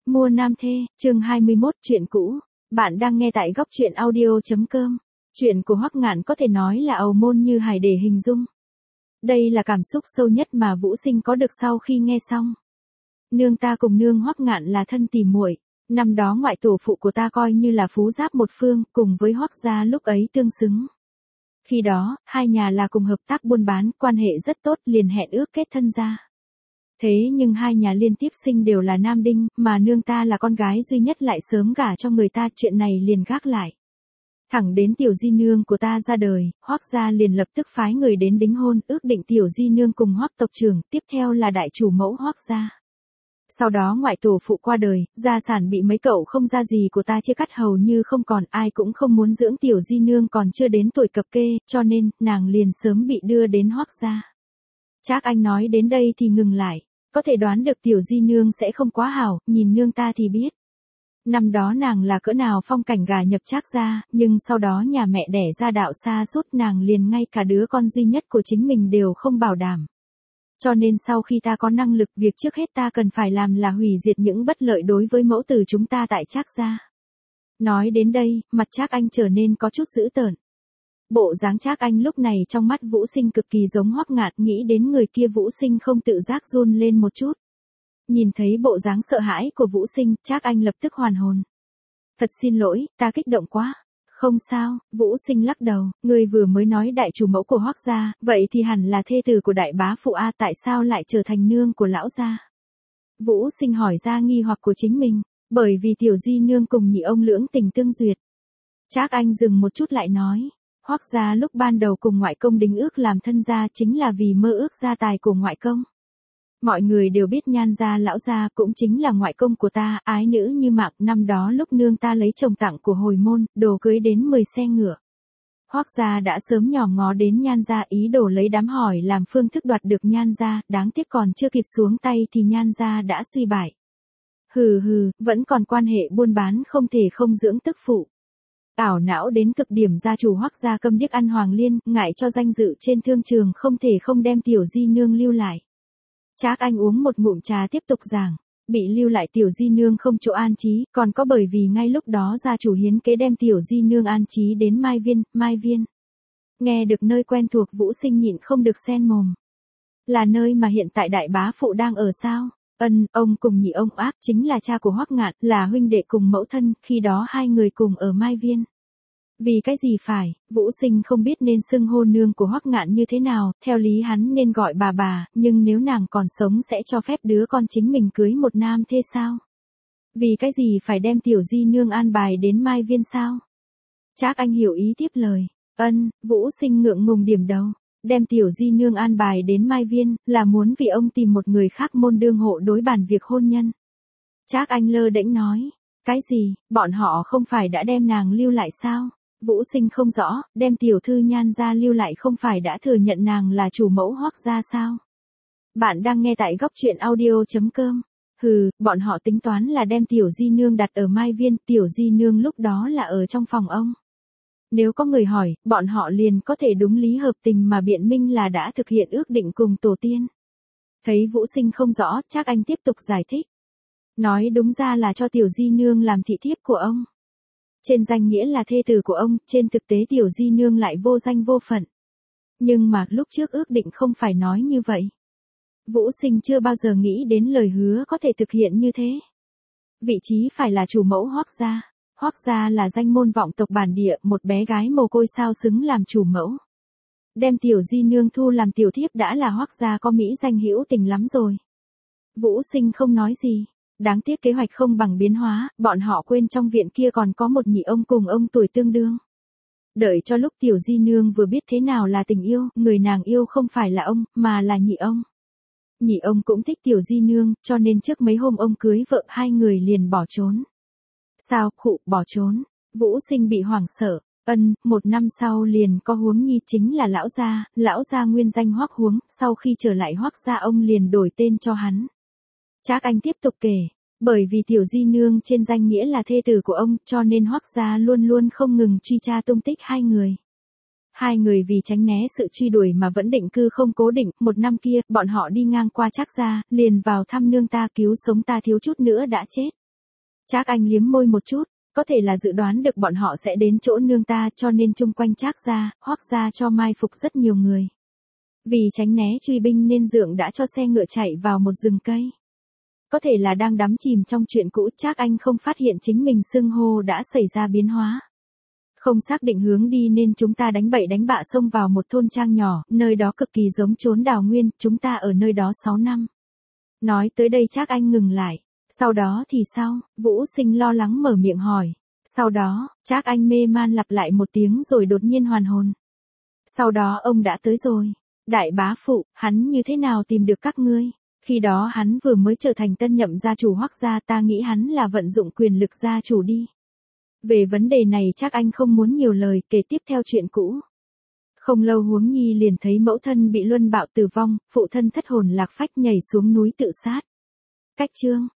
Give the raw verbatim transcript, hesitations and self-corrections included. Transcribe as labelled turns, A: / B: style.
A: Mua nam thê, chương hai mươi mốt, chuyện cũ. Bạn đang nghe tại góc truyện audio.com. Chuyện của Hoắc Ngạn có thể nói là ầu môn như hải để hình dung. Đây là cảm xúc sâu nhất mà Vũ Sinh có được sau khi nghe xong. Nương ta cùng nương Hoắc Ngạn là thân tỉ muội. Năm đó ngoại tổ phụ của ta coi như là phú giáp một phương, cùng với Hoắc gia lúc ấy tương xứng. Khi đó, hai nhà là cùng hợp tác buôn bán, quan hệ rất tốt, liền hẹn ước kết thân gia. Thế nhưng hai nhà liên tiếp sinh đều là nam đinh, mà nương ta là con gái duy nhất lại sớm gả cho người ta, chuyện này liền gác lại. Thẳng đến tiểu di nương của ta ra đời, Hoắc gia liền lập tức phái người đến đính hôn, ước định tiểu di nương cùng Hoắc tộc trưởng, tiếp theo là đại chủ mẫu Hoắc gia. Sau đó ngoại tổ phụ qua đời, gia sản bị mấy cậu không ra gì của ta chia cắt hầu như không còn, ai cũng không muốn dưỡng tiểu di nương còn chưa đến tuổi cập kê, cho nên, nàng liền sớm bị đưa đến Hoắc gia. Trác Anh nói đến đây thì ngừng lại, có thể đoán được tiểu di nương sẽ không quá hảo, nhìn nương ta thì biết. Năm đó nàng là cỡ nào phong cảnh gà nhập Trác gia, nhưng sau đó nhà mẹ đẻ ra đạo xa suốt, nàng liền ngay cả đứa con duy nhất của chính mình đều không bảo đảm. Cho nên sau khi ta có năng lực, việc trước hết ta cần phải làm là hủy diệt những bất lợi đối với mẫu tử chúng ta tại Trác gia. Nói đến đây, mặt Trác Anh trở nên có chút dữ tợn. Bộ dáng Trác Anh lúc này trong mắt Vũ Sinh cực kỳ giống Hoắc Ngạn, nghĩ đến người kia Vũ Sinh không tự giác run lên một chút. Nhìn thấy bộ dáng sợ hãi của Vũ Sinh, Trác Anh lập tức hoàn hồn. Thật xin lỗi, ta kích động quá. Không sao, Vũ Sinh lắc đầu, người vừa mới nói đại chủ mẫu của Hoắc gia, vậy thì hẳn là thê tử của đại bá phụ a, tại sao lại trở thành nương của lão gia? Vũ Sinh hỏi ra nghi hoặc của chính mình, bởi vì tiểu di nương cùng nhị ông lưỡng tình tương duyệt. Trác Anh dừng một chút lại nói, Hoắc gia lúc ban đầu cùng ngoại công đính ước làm thân gia chính là vì mơ ước gia tài của ngoại công. Mọi người đều biết Nhan gia lão gia cũng chính là ngoại công của ta, ái nữ như mạng, năm đó lúc nương ta lấy chồng tặng của hồi môn, đồ cưới đến mười xe ngựa. Hoắc gia đã sớm nhòm ngó đến Nhan gia, ý đồ lấy đám hỏi làm phương thức đoạt được Nhan gia, đáng tiếc còn chưa kịp xuống tay thì Nhan gia đã suy bại. Hừ hừ, vẫn còn quan hệ buôn bán, không thể không dưỡng tức phụ. Ảo não đến cực điểm, gia chủ Hoắc gia câm điếc ăn hoàng liên, ngại cho danh dự trên thương trường không thể không đem tiểu di nương lưu lại. Trác Anh uống một ngụm trà tiếp tục giảng, bị lưu lại tiểu di nương không chỗ an trí, còn có bởi vì ngay lúc đó gia chủ hiến kế đem tiểu di nương an trí đến Mai Viên, Mai Viên. Nghe được nơi quen thuộc, Vũ Sinh nhịn không được sen mồm. Là nơi mà hiện tại đại bá phụ đang ở sao? Ân, ông cùng nhị ông ác chính là cha của Hoắc Ngạn, là huynh đệ cùng mẫu thân, khi đó hai người cùng ở Mai Viên. Vì cái gì phải, Vũ Sinh không biết nên xưng hô nương của Hoắc Ngạn như thế nào, theo lý hắn nên gọi bà bà, nhưng nếu nàng còn sống sẽ cho phép đứa con chính mình cưới một nam thê sao? Vì cái gì phải đem tiểu di nương an bài đến Mai Viên sao? Trác Anh hiểu ý tiếp lời, ân, Vũ Sinh ngượng ngùng điểm đầu, đem tiểu di nương an bài đến Mai Viên, là muốn vì ông tìm một người khác môn đương hộ đối bàn việc hôn nhân. Trác Anh lơ đễnh nói, cái gì, bọn họ không phải đã đem nàng lưu lại sao? Vũ Sinh không rõ, đem tiểu thư Nhan gia lưu lại không phải đã thừa nhận nàng là chủ mẫu Hoắc gia sao? Bạn đang nghe tại góc truyện audio.com. Hừ, bọn họ tính toán là đem tiểu di nương đặt ở Mai Viên, tiểu di nương lúc đó là ở trong phòng ông. Nếu có người hỏi, bọn họ liền có thể đúng lý hợp tình mà biện minh là đã thực hiện ước định cùng tổ tiên. Thấy Vũ Sinh không rõ, Trác Anh tiếp tục giải thích. Nói đúng ra là cho tiểu di nương làm thị thiếp của ông. Trên danh nghĩa là thê tử của ông, trên thực tế tiểu di nương lại vô danh vô phận. Nhưng mà lúc trước ước định không phải nói như vậy. Vũ Sinh chưa bao giờ nghĩ đến lời hứa có thể thực hiện như thế. Vị trí phải là chủ mẫu Hoắc gia. Hoắc gia là danh môn vọng tộc bản địa, một bé gái mồ côi sao xứng làm chủ mẫu. Đem tiểu di nương thu làm tiểu thiếp đã là Hoắc gia có mỹ danh hữu tình lắm rồi. Vũ Sinh không nói gì. Đáng tiếc kế hoạch không bằng biến hóa, bọn họ quên trong viện kia còn có một nhị ông cùng ông tuổi tương đương. Đợi cho lúc tiểu di nương vừa biết thế nào là tình yêu, người nàng yêu không phải là ông, mà là nhị ông. Nhị ông cũng thích tiểu di nương, cho nên trước mấy hôm ông cưới vợ hai người liền bỏ trốn. Sao, khụ, bỏ trốn? Vũ Sinh bị hoảng sợ. Ân, một năm sau liền có Huống Nhi, chính là lão gia, lão gia nguyên danh Hoắc Huống, sau khi trở lại Hoắc gia ông liền đổi tên cho hắn. Trác Anh tiếp tục kể, bởi vì tiểu di nương trên danh nghĩa là thê tử của ông, cho nên Hoắc gia luôn luôn không ngừng truy tra tung tích hai người. Hai người vì tránh né sự truy đuổi mà vẫn định cư không cố định, một năm kia, bọn họ đi ngang qua Trác gia, liền vào thăm nương ta, cứu sống ta thiếu chút nữa đã chết. Trác Anh liếm môi một chút, có thể là dự đoán được bọn họ sẽ đến chỗ nương ta cho nên chung quanh Trác gia, Hoắc gia cho mai phục rất nhiều người. Vì tránh né truy binh nên Dượng đã cho xe ngựa chạy vào một rừng cây. Có thể là đang đắm chìm trong chuyện cũ, Trác Anh không phát hiện chính mình xưng hô đã xảy ra biến hóa. Không xác định hướng đi nên chúng ta đánh bậy đánh bạ xông vào một thôn trang nhỏ, nơi đó cực kỳ giống chốn đào nguyên, chúng ta ở nơi đó sáu năm. Nói tới đây Trác Anh ngừng lại. Sau đó thì sao? Vũ Sinh lo lắng mở miệng hỏi. Sau đó, Trác Anh mê man lặp lại một tiếng rồi đột nhiên hoàn hồn. Sau đó ông đã tới rồi. Đại bá phụ, hắn như thế nào tìm được các ngươi? Khi đó hắn vừa mới trở thành tân nhậm gia chủ Hoắc gia, ta nghĩ hắn là vận dụng quyền lực gia chủ đi. Về vấn đề này Trác Anh không muốn nhiều lời, kể tiếp theo chuyện cũ. Không lâu Huống Nhi liền thấy mẫu thân bị luân bạo tử vong, phụ thân thất hồn lạc phách nhảy xuống núi tự sát. Cách chương